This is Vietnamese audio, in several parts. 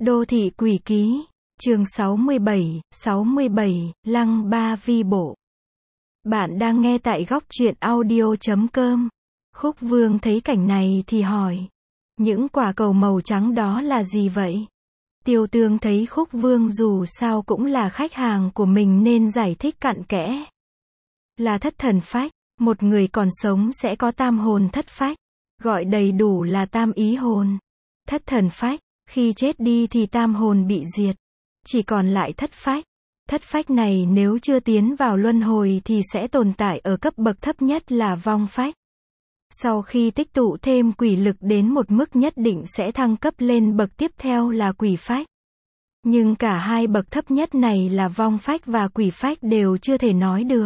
Đô thị quỷ ký, chương 67, Lăng Ba Vi Bộ. Bạn đang nghe tại góc truyện audio.com. Khúc Vương thấy cảnh này thì hỏi. Những quả cầu màu trắng đó là gì vậy? Tiêu Tương thấy Khúc Vương dù sao cũng là khách hàng của mình nên giải thích cặn kẽ. Là thất thần phách, một người còn sống sẽ có tam hồn thất phách, gọi đầy đủ là tam ý hồn. Thất thần phách, khi chết đi thì tam hồn bị diệt, chỉ còn lại thất phách. Thất phách này nếu chưa tiến vào luân hồi thì sẽ tồn tại ở cấp bậc thấp nhất là vong phách. Sau khi tích tụ thêm quỷ lực đến một mức nhất định sẽ thăng cấp lên bậc tiếp theo là quỷ phách. Nhưng cả hai bậc thấp nhất này là vong phách và quỷ phách đều chưa thể nói được.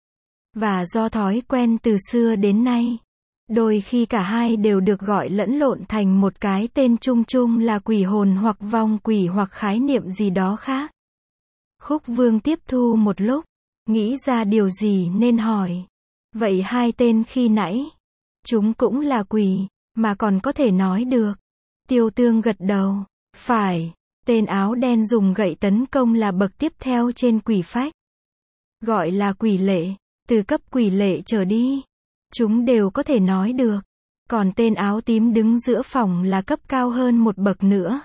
Và do thói quen từ xưa đến nay, đôi khi cả hai đều được gọi lẫn lộn thành một cái tên chung chung là quỷ hồn hoặc vong quỷ hoặc khái niệm gì đó khác. Khúc Vương tiếp thu một lúc, nghĩ ra điều gì nên hỏi. Vậy hai tên khi nãy, chúng cũng là quỷ, mà còn có thể nói được. Tiêu Tương gật đầu. Phải, tên áo đen dùng gậy tấn công là bậc tiếp theo trên quỷ phách. Gọi là quỷ lệ, từ cấp quỷ lệ trở đi. Chúng đều có thể nói được. Còn tên áo tím đứng giữa phòng là cấp cao hơn một bậc nữa.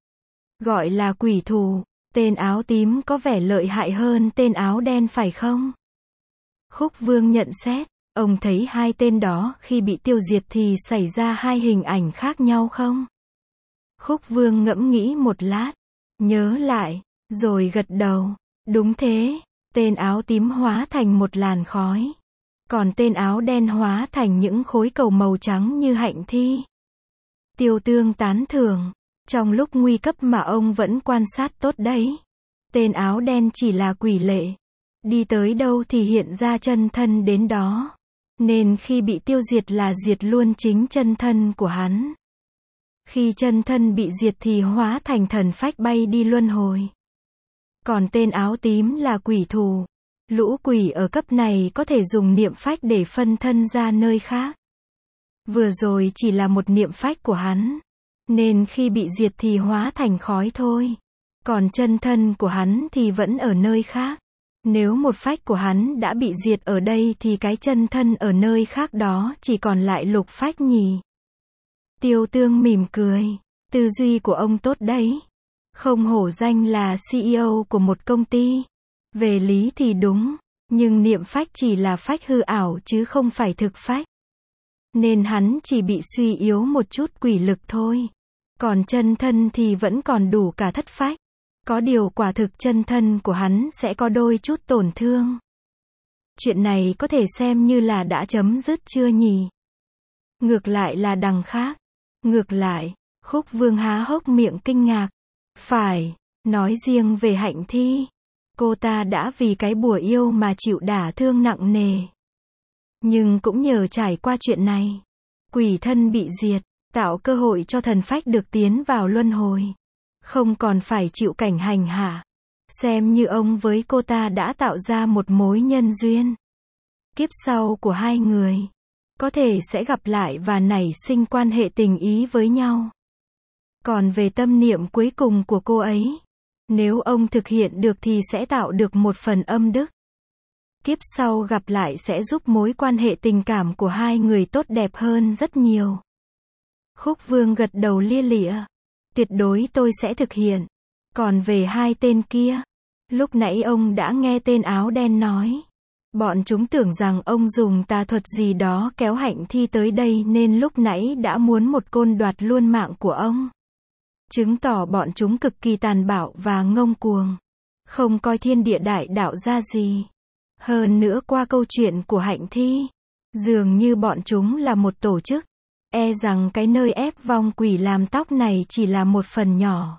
Gọi là quỷ thù. Tên áo tím có vẻ lợi hại hơn tên áo đen phải không? Khúc Vương nhận xét. Ông thấy hai tên đó khi bị tiêu diệt thì xảy ra hai hình ảnh khác nhau không? Khúc Vương ngẫm nghĩ một lát. Nhớ lại. Rồi gật đầu. Đúng thế. Tên áo tím hóa thành một làn khói. Còn tên áo đen hóa thành những khối cầu màu trắng như hạnh thi. Tiêu Tương tán thưởng. Trong lúc nguy cấp mà ông vẫn quan sát tốt đấy. Tên áo đen chỉ là quỷ lệ. Đi tới đâu thì hiện ra chân thân đến đó. Nên khi bị tiêu diệt là diệt luôn chính chân thân của hắn. Khi chân thân bị diệt thì hóa thành thần phách bay đi luân hồi. Còn tên áo tím là quỷ thù. Lũ quỷ ở cấp này có thể dùng niệm phách để phân thân ra nơi khác. Vừa rồi chỉ là một niệm phách của hắn. Nên khi bị diệt thì hóa thành khói thôi. Còn chân thân của hắn thì vẫn ở nơi khác. Nếu một phách của hắn đã bị diệt ở đây thì cái chân thân ở nơi khác đó chỉ còn lại lục phách nhỉ. Tiêu Tương mỉm cười. Tư duy của ông tốt đấy. Không hổ danh là CEO của một công ty. Về lý thì đúng. Nhưng niệm phách chỉ là phách hư ảo chứ không phải thực phách. Nên hắn chỉ bị suy yếu một chút quỷ lực thôi. Còn chân thân thì vẫn còn đủ cả thất phách. Có điều quả thực chân thân của hắn sẽ có đôi chút tổn thương. Chuyện này có thể xem như là đã chấm dứt chưa nhỉ? Ngược lại là đằng khác. Ngược lại, Khúc Vương há hốc miệng kinh ngạc. Phải, nói riêng về hạnh thi. Cô ta đã vì cái bùa yêu mà chịu đả thương nặng nề. Nhưng cũng nhờ trải qua chuyện này, quỷ thân bị diệt, tạo cơ hội cho thần phách được tiến vào luân hồi. Không còn phải chịu cảnh hành hạ. Xem như ông với cô ta đã tạo ra một mối nhân duyên. Kiếp sau của hai người có thể sẽ gặp lại và nảy sinh quan hệ tình ý với nhau. Còn về tâm niệm cuối cùng của cô ấy, nếu ông thực hiện được thì sẽ tạo được một phần âm đức. Kiếp sau gặp lại sẽ giúp mối quan hệ tình cảm của hai người tốt đẹp hơn rất nhiều. Khúc Vương gật đầu lia lịa. Tuyệt đối tôi sẽ thực hiện. Còn về hai tên kia, lúc nãy ông đã nghe tên áo đen nói. Bọn chúng tưởng rằng ông dùng tà thuật gì đó kéo hạnh thi tới đây nên lúc nãy đã muốn một côn đoạt luôn mạng của ông. Chứng tỏ bọn chúng cực kỳ tàn bạo và ngông cuồng. Không coi thiên địa đại đạo ra gì. Hơn nữa qua câu chuyện của hạnh thi, dường như bọn chúng là một tổ chức. E rằng cái nơi ép vong quỷ làm tóc này chỉ là một phần nhỏ.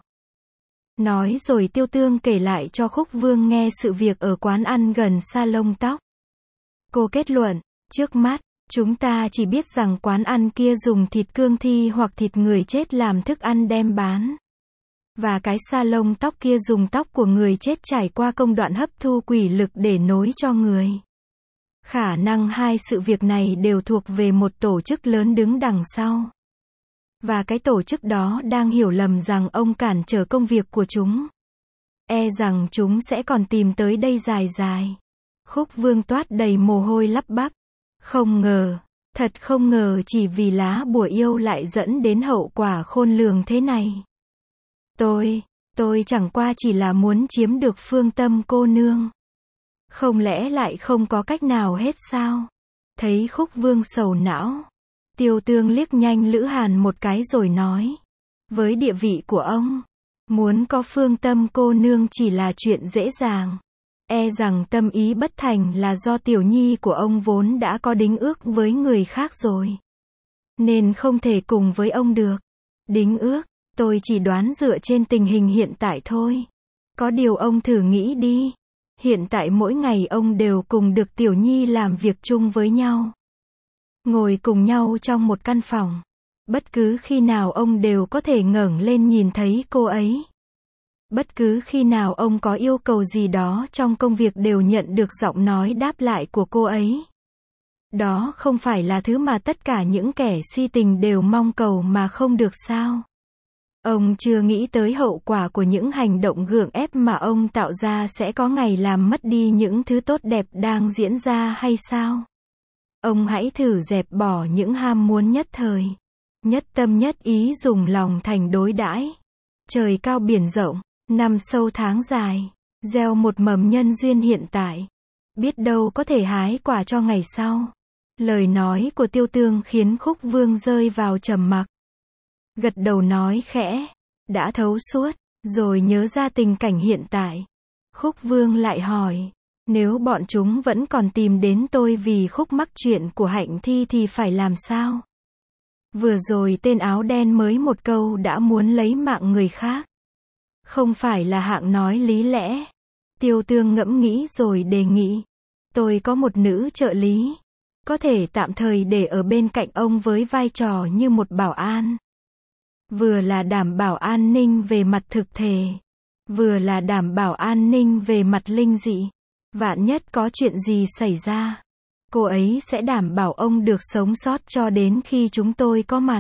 Nói rồi Tiêu Tương kể lại cho Khúc Vương nghe sự việc ở quán ăn gần salon tóc. Cô kết luận, trước mắt, chúng ta chỉ biết rằng quán ăn kia dùng thịt cương thi hoặc thịt người chết làm thức ăn đem bán. Và cái salon tóc kia dùng tóc của người chết trải qua công đoạn hấp thu quỷ lực để nối cho người. Khả năng hai sự việc này đều thuộc về một tổ chức lớn đứng đằng sau. Và cái tổ chức đó đang hiểu lầm rằng ông cản trở công việc của chúng. E rằng chúng sẽ còn tìm tới đây dài dài. Khúc Vương toát đầy mồ hôi lắp bắp. Không ngờ, thật không ngờ chỉ vì lá bùa yêu lại dẫn đến hậu quả khôn lường thế này. Tôi chẳng qua chỉ là muốn chiếm được Phương Tâm cô nương. Không lẽ lại không có cách nào hết sao? Thấy Khúc Vương sầu não, Tiêu Tương liếc nhanh Lữ Hàn một cái rồi nói. Với địa vị của ông, muốn có Phương Tâm cô nương chỉ là chuyện dễ dàng. E rằng tâm ý bất thành là do tiểu nhi của ông vốn đã có đính ước với người khác rồi. Nên không thể cùng với ông được. Đính ước, tôi chỉ đoán dựa trên tình hình hiện tại thôi. Có điều ông thử nghĩ đi. Hiện tại mỗi ngày ông đều cùng được tiểu nhi làm việc chung với nhau. Ngồi cùng nhau trong một căn phòng. Bất cứ khi nào ông đều có thể ngẩng lên nhìn thấy cô ấy. Bất cứ khi nào ông có yêu cầu gì đó trong công việc đều nhận được giọng nói đáp lại của cô ấy. Đó không phải là thứ mà tất cả những kẻ si tình đều mong cầu mà không được sao? Ông chưa nghĩ tới hậu quả của những hành động gượng ép mà ông tạo ra sẽ có ngày làm mất đi những thứ tốt đẹp đang diễn ra hay sao? Ông hãy thử dẹp bỏ những ham muốn nhất thời, nhất tâm nhất ý dùng lòng thành đối đãi. Trời cao biển rộng, năm sâu tháng dài, gieo một mầm nhân duyên hiện tại. Biết đâu có thể hái quả cho ngày sau. Lời nói của Tiêu Tương khiến Khúc Vương rơi vào trầm mặc. Gật đầu nói khẽ, đã thấu suốt, rồi nhớ ra tình cảnh hiện tại. Khúc Vương lại hỏi, nếu bọn chúng vẫn còn tìm đến tôi vì khúc mắc chuyện của Hạnh Thi thì phải làm sao? Vừa rồi tên áo đen mới một câu đã muốn lấy mạng người khác. Không phải là hạng nói lý lẽ. Tiêu Tương ngẫm nghĩ rồi đề nghị. Tôi có một nữ trợ lý. Có thể tạm thời để ở bên cạnh ông với vai trò như một bảo an. Vừa là đảm bảo an ninh về mặt thực thể. Vừa là đảm bảo an ninh về mặt linh dị. Vạn nhất có chuyện gì xảy ra. Cô ấy sẽ đảm bảo ông được sống sót cho đến khi chúng tôi có mặt.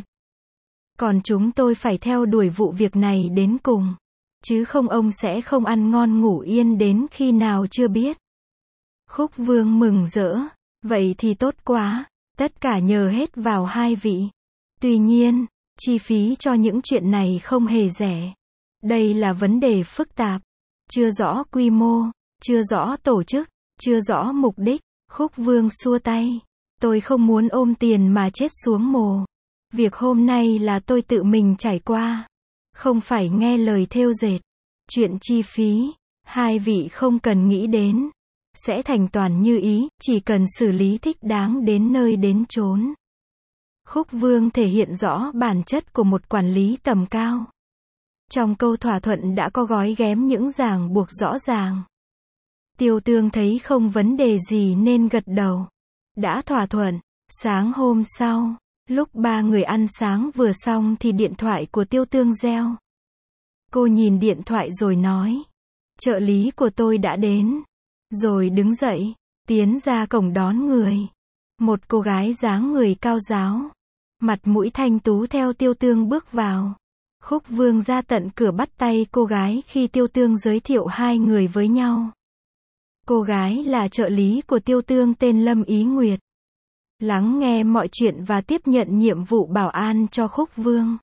Còn chúng tôi phải theo đuổi vụ việc này đến cùng. Chứ không ông sẽ không ăn ngon ngủ yên đến khi nào chưa biết. Khúc Vương mừng rỡ. Vậy thì tốt quá. Tất cả nhờ hết vào hai vị. Tuy nhiên, chi phí cho những chuyện này không hề rẻ. Đây là vấn đề phức tạp. Chưa rõ quy mô, chưa rõ tổ chức, chưa rõ mục đích. Khúc Vương xua tay. Tôi không muốn ôm tiền mà chết xuống mồ. Việc hôm nay là tôi tự mình trải qua. Không phải nghe lời thêu dệt. Chuyện chi phí, hai vị không cần nghĩ đến. Sẽ thành toàn như ý, chỉ cần xử lý thích đáng đến nơi đến chốn. Khúc Vương thể hiện rõ bản chất của một quản lý tầm cao. Trong câu thỏa thuận đã có gói ghém những ràng buộc rõ ràng. Tiêu Tương thấy không vấn đề gì nên gật đầu. Đã thỏa thuận. Sáng hôm sau, lúc ba người ăn sáng vừa xong thì điện thoại của Tiêu Tương reo. Cô nhìn điện thoại rồi nói. Trợ lý của tôi đã đến. Rồi đứng dậy, tiến ra cổng đón người. Một cô gái dáng người cao ráo. Mặt mũi thanh tú theo Tiêu Tương bước vào. Khúc Vương ra tận cửa bắt tay cô gái khi Tiêu Tương giới thiệu hai người với nhau. Cô gái là trợ lý của Tiêu Tương tên Lâm Ý Nguyệt. Lắng nghe mọi chuyện và tiếp nhận nhiệm vụ bảo an cho Khúc Vương.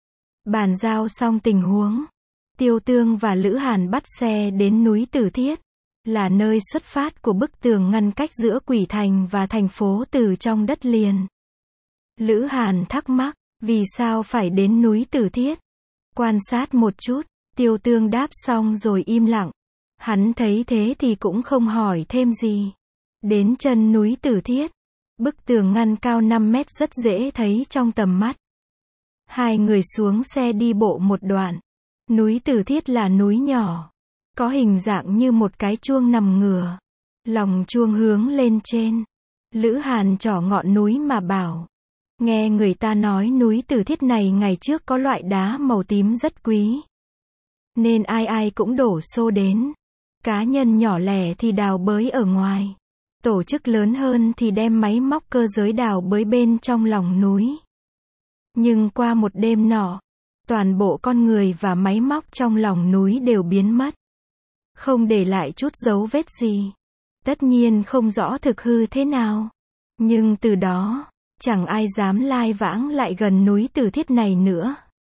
Bàn giao xong tình huống. Tiêu Tương và Lữ Hàn bắt xe đến núi Tử Thiết. Là nơi xuất phát của bức tường ngăn cách giữa Quỷ Thành và thành phố từ trong đất liền. Lữ Hàn thắc mắc, vì sao phải đến núi Tử Thiết? Quan sát một chút, Tiêu Tương đáp xong rồi im lặng. Hắn thấy thế thì cũng không hỏi thêm gì. Đến chân núi Tử Thiết, bức tường ngăn cao 5 mét rất dễ thấy trong tầm mắt. Hai người xuống xe đi bộ một đoạn. Núi Tử Thiết là núi nhỏ. Có hình dạng như một cái chuông nằm ngửa. Lòng chuông hướng lên trên. Lữ Hàn trỏ ngọn núi mà bảo. Nghe người ta nói núi Tử Thiết này ngày trước có loại đá màu tím rất quý. Nên ai ai cũng đổ xô đến. Cá nhân nhỏ lẻ thì đào bới ở ngoài. Tổ chức lớn hơn thì đem máy móc cơ giới đào bới bên trong lòng núi. Nhưng qua một đêm nọ, toàn bộ con người và máy móc trong lòng núi đều biến mất. Không để lại chút dấu vết gì. Tất nhiên không rõ thực hư thế nào. Nhưng từ đó, chẳng ai dám lai vãng lại gần núi Tử Thiết này nữa.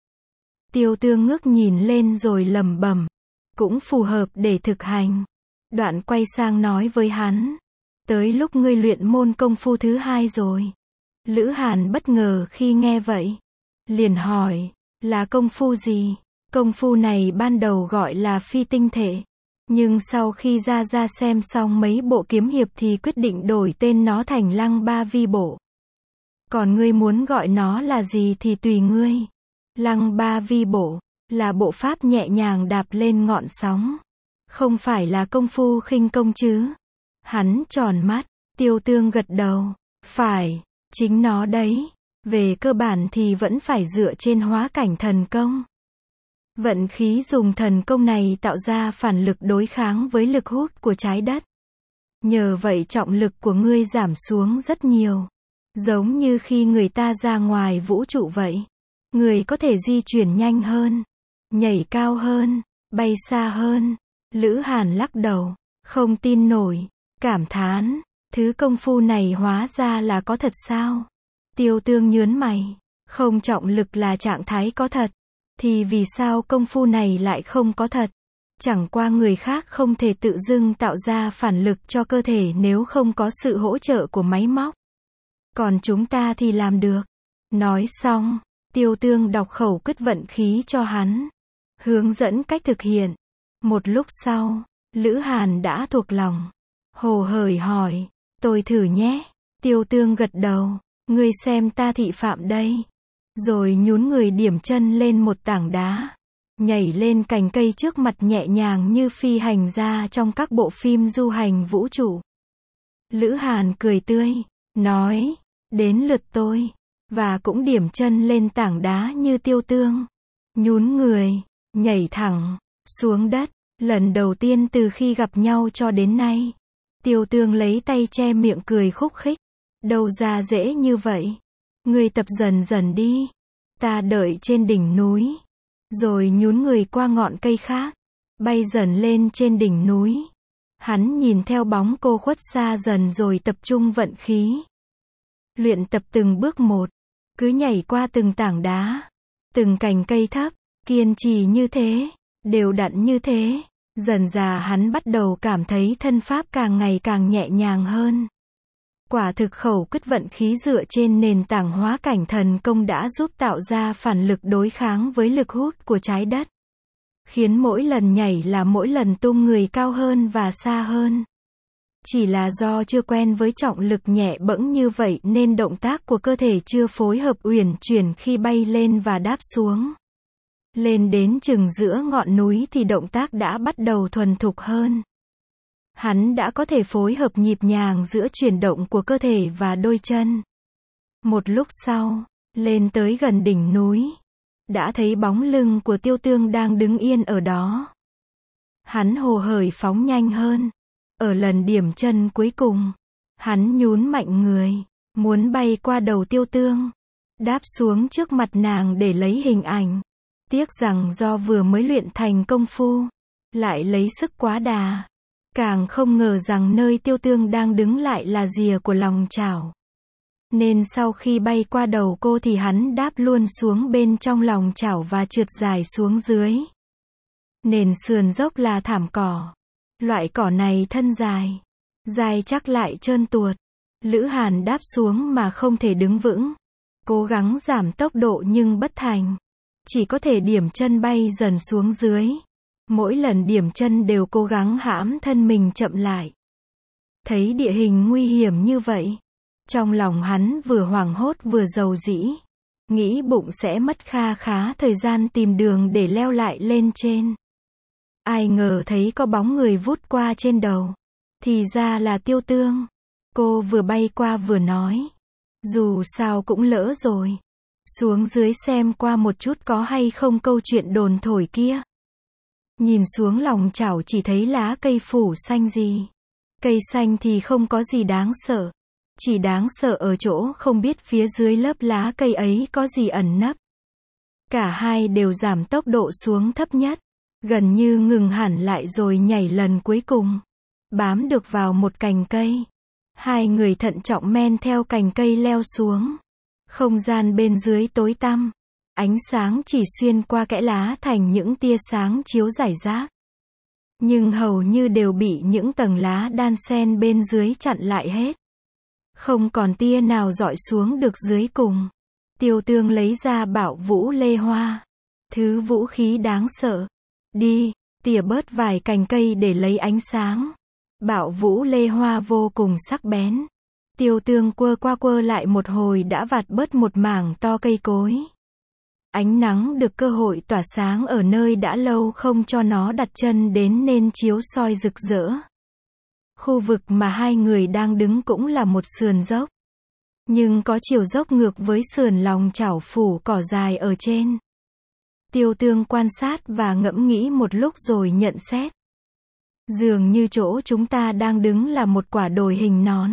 Tiêu Tương ngước nhìn lên rồi lẩm bẩm, cũng phù hợp để thực hành. Đoạn quay sang nói với hắn, tới lúc ngươi luyện môn công phu thứ hai rồi. Lữ Hàn bất ngờ khi nghe vậy. Liền hỏi, là công phu gì? Công phu này ban đầu gọi là phi tinh thể. Nhưng sau khi ra xem xong mấy bộ kiếm hiệp thì quyết định đổi tên nó thành Lăng Ba Vi Bộ. Còn ngươi muốn gọi nó là gì thì tùy ngươi. Lăng Ba Vi Bộ là bộ pháp nhẹ nhàng đạp lên ngọn sóng. Không phải là công phu khinh công chứ? Hắn tròn mắt, Tiêu Tương gật đầu. Phải, chính nó đấy. Về cơ bản thì vẫn phải dựa trên hóa cảnh thần công. Vận khí dùng thần công này tạo ra phản lực đối kháng với lực hút của trái đất. Nhờ vậy trọng lực của ngươi giảm xuống rất nhiều. Giống như khi người ta ra ngoài vũ trụ vậy. Người có thể di chuyển nhanh hơn, nhảy cao hơn, bay xa hơn. Lữ Hàn lắc đầu, không tin nổi, cảm thán, thứ công phu này hóa ra là có thật sao? Tiêu Tương nhướng mày, không trọng lực là trạng thái có thật, thì vì sao công phu này lại không có thật? Chẳng qua người khác không thể tự dưng tạo ra phản lực cho cơ thể nếu không có sự hỗ trợ của máy móc. Còn chúng ta thì làm được. Nói xong, Tiêu Tương đọc khẩu quyết vận khí cho hắn, hướng dẫn cách thực hiện. Một lúc sau, Lữ Hàn đã thuộc lòng. Hồ hởi hỏi, tôi thử nhé. Tiêu Tương gật đầu, ngươi xem ta thị phạm đây. Rồi nhún người điểm chân lên một tảng đá. Nhảy lên cành cây trước mặt nhẹ nhàng như phi hành gia trong các bộ phim du hành vũ trụ. Lữ Hàn cười tươi, nói, đến lượt tôi. Và cũng điểm chân lên tảng đá như Tiêu Tương. Nhún người, nhảy thẳng xuống đất. Lần đầu tiên từ khi gặp nhau cho đến nay. Tiêu Tương lấy tay che miệng cười khúc khích. Đâu ra dễ như vậy. Ngươi tập dần dần đi. Ta đợi trên đỉnh núi. Rồi nhún người qua ngọn cây khác. Bay dần lên trên đỉnh núi. Hắn nhìn theo bóng cô khuất xa dần rồi tập trung vận khí. Luyện tập từng bước một. Cứ nhảy qua từng tảng đá. Từng cành cây thấp. Kiên trì như thế. Đều đặn như thế. Dần dà hắn bắt đầu cảm thấy thân pháp càng ngày càng nhẹ nhàng hơn. Quả thực khẩu quyết vận khí dựa trên nền tảng hóa cảnh thần công đã giúp tạo ra phản lực đối kháng với lực hút của trái đất. Khiến mỗi lần nhảy là mỗi lần tung người cao hơn và xa hơn. Chỉ là do chưa quen với trọng lực nhẹ bẫng như vậy nên động tác của cơ thể chưa phối hợp uyển chuyển khi bay lên và đáp xuống. Lên đến chừng giữa ngọn núi thì động tác đã bắt đầu thuần thục hơn. Hắn đã có thể phối hợp nhịp nhàng giữa chuyển động của cơ thể và đôi chân. Một lúc sau, lên tới gần đỉnh núi, đã thấy bóng lưng của Tiêu Tương đang đứng yên ở đó. Hắn hồ hởi phóng nhanh hơn. Ở lần điểm chân cuối cùng, hắn nhún mạnh người, muốn bay qua đầu Tiêu Tương, đáp xuống trước mặt nàng để lấy hình ảnh. Tiếc rằng do vừa mới luyện thành công phu, lại lấy sức quá đà. Càng không ngờ rằng nơi Tiêu Tương đang đứng lại là rìa của lòng chảo. Nên sau khi bay qua đầu cô thì hắn đáp luôn xuống bên trong lòng chảo và trượt dài xuống dưới. Nền sườn dốc là thảm cỏ. Loại cỏ này thân dài, dài chắc lại trơn tuột. Lữ Hàn đáp xuống mà không thể đứng vững. Cố gắng giảm tốc độ nhưng bất thành. Chỉ có thể điểm chân bay dần xuống dưới. Mỗi lần điểm chân đều cố gắng hãm thân mình chậm lại. Thấy địa hình nguy hiểm như vậy, trong lòng hắn vừa hoảng hốt vừa rầu rĩ. Nghĩ bụng sẽ mất kha khá thời gian tìm đường để leo lại lên trên. Ai ngờ thấy có bóng người vút qua trên đầu. Thì ra là Tiêu Tương. Cô vừa bay qua vừa nói. Dù sao cũng lỡ rồi. Xuống dưới xem qua một chút có hay không câu chuyện đồn thổi kia. Nhìn xuống lòng chảo chỉ thấy lá cây phủ xanh gì. Cây xanh thì không có gì đáng sợ. Chỉ đáng sợ ở chỗ không biết phía dưới lớp lá cây ấy có gì ẩn nấp. Cả hai đều giảm tốc độ xuống thấp nhất, gần như ngừng hẳn lại rồi nhảy lần cuối cùng, bám được vào một cành cây. Hai người thận trọng men theo cành cây leo xuống. Không gian bên dưới tối tăm, ánh sáng chỉ xuyên qua kẽ lá thành những tia sáng chiếu rải rác. Nhưng hầu như đều bị những tầng lá đan xen bên dưới chặn lại hết. Không còn tia nào rọi xuống được dưới cùng. Tiêu Tương lấy ra Bạo Vũ Lê Hoa. Thứ vũ khí đáng sợ. Đi, tỉa bớt vài cành cây để lấy ánh sáng. Bạo Vũ Lê Hoa vô cùng sắc bén. Tiêu Tương quơ qua quơ lại một hồi đã vạt bớt một mảng to cây cối. Ánh nắng được cơ hội tỏa sáng ở nơi đã lâu không cho nó đặt chân đến nên chiếu soi rực rỡ. Khu vực mà hai người đang đứng cũng là một sườn dốc. Nhưng có chiều dốc ngược với sườn lòng chảo phủ cỏ dài ở trên. Tiêu Tương quan sát và ngẫm nghĩ một lúc rồi nhận xét. Dường như chỗ chúng ta đang đứng là một quả đồi hình nón.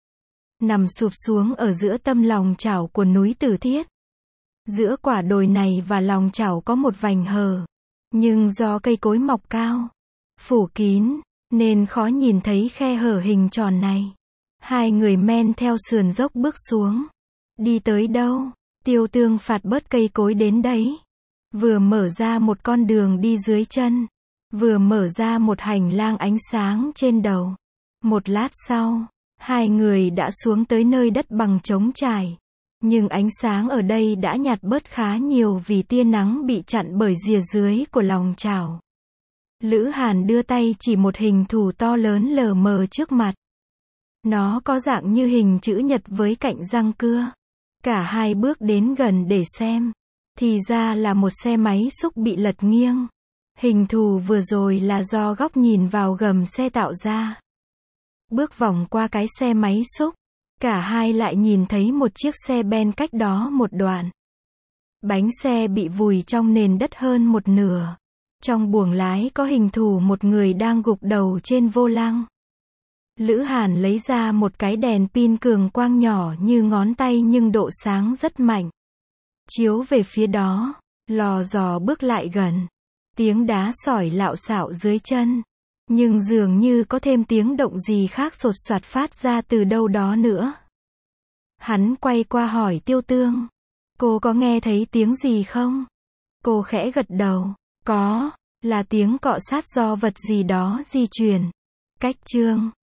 Nằm sụp xuống ở giữa tâm lòng chảo của núi Tử Thiết. Giữa quả đồi này và lòng chảo có một vành hờ. Nhưng do cây cối mọc cao, phủ kín, nên khó nhìn thấy khe hở hình tròn này. Hai người men theo sườn dốc bước xuống. Đi tới đâu, Tiêu Tương phạt bớt cây cối đến đấy. Vừa mở ra một con đường đi dưới chân, vừa mở ra một hành lang ánh sáng trên đầu. Một lát sau, hai người đã xuống tới nơi đất bằng trống trải. Nhưng ánh sáng ở đây đã nhạt bớt khá nhiều vì tia nắng bị chặn bởi rìa dưới của lòng chảo. Lữ Hàn đưa tay chỉ một hình thù to lớn lờ mờ trước mặt. Nó có dạng như hình chữ nhật với cạnh răng cưa. Cả hai bước đến gần để xem. Thì ra là một xe máy xúc bị lật nghiêng. Hình thù vừa rồi là do góc nhìn vào gầm xe tạo ra. Bước vòng qua cái xe máy xúc, cả hai lại nhìn thấy một chiếc xe ben cách đó một đoạn. Bánh xe bị vùi trong nền đất hơn một nửa. Trong buồng lái có hình thù một người đang gục đầu trên vô lăng. Lữ Hàn lấy ra một cái đèn pin cường quang nhỏ như ngón tay nhưng độ sáng rất mạnh. Chiếu về phía đó, lò dò bước lại gần. Tiếng đá sỏi lạo xạo dưới chân. Nhưng dường như có thêm tiếng động gì khác sột soạt phát ra từ đâu đó nữa. Hắn quay qua hỏi Tiêu Tương. Cô có nghe thấy tiếng gì không? Cô khẽ gật đầu. Có, là tiếng cọ sát do vật gì đó di chuyển. Cách chương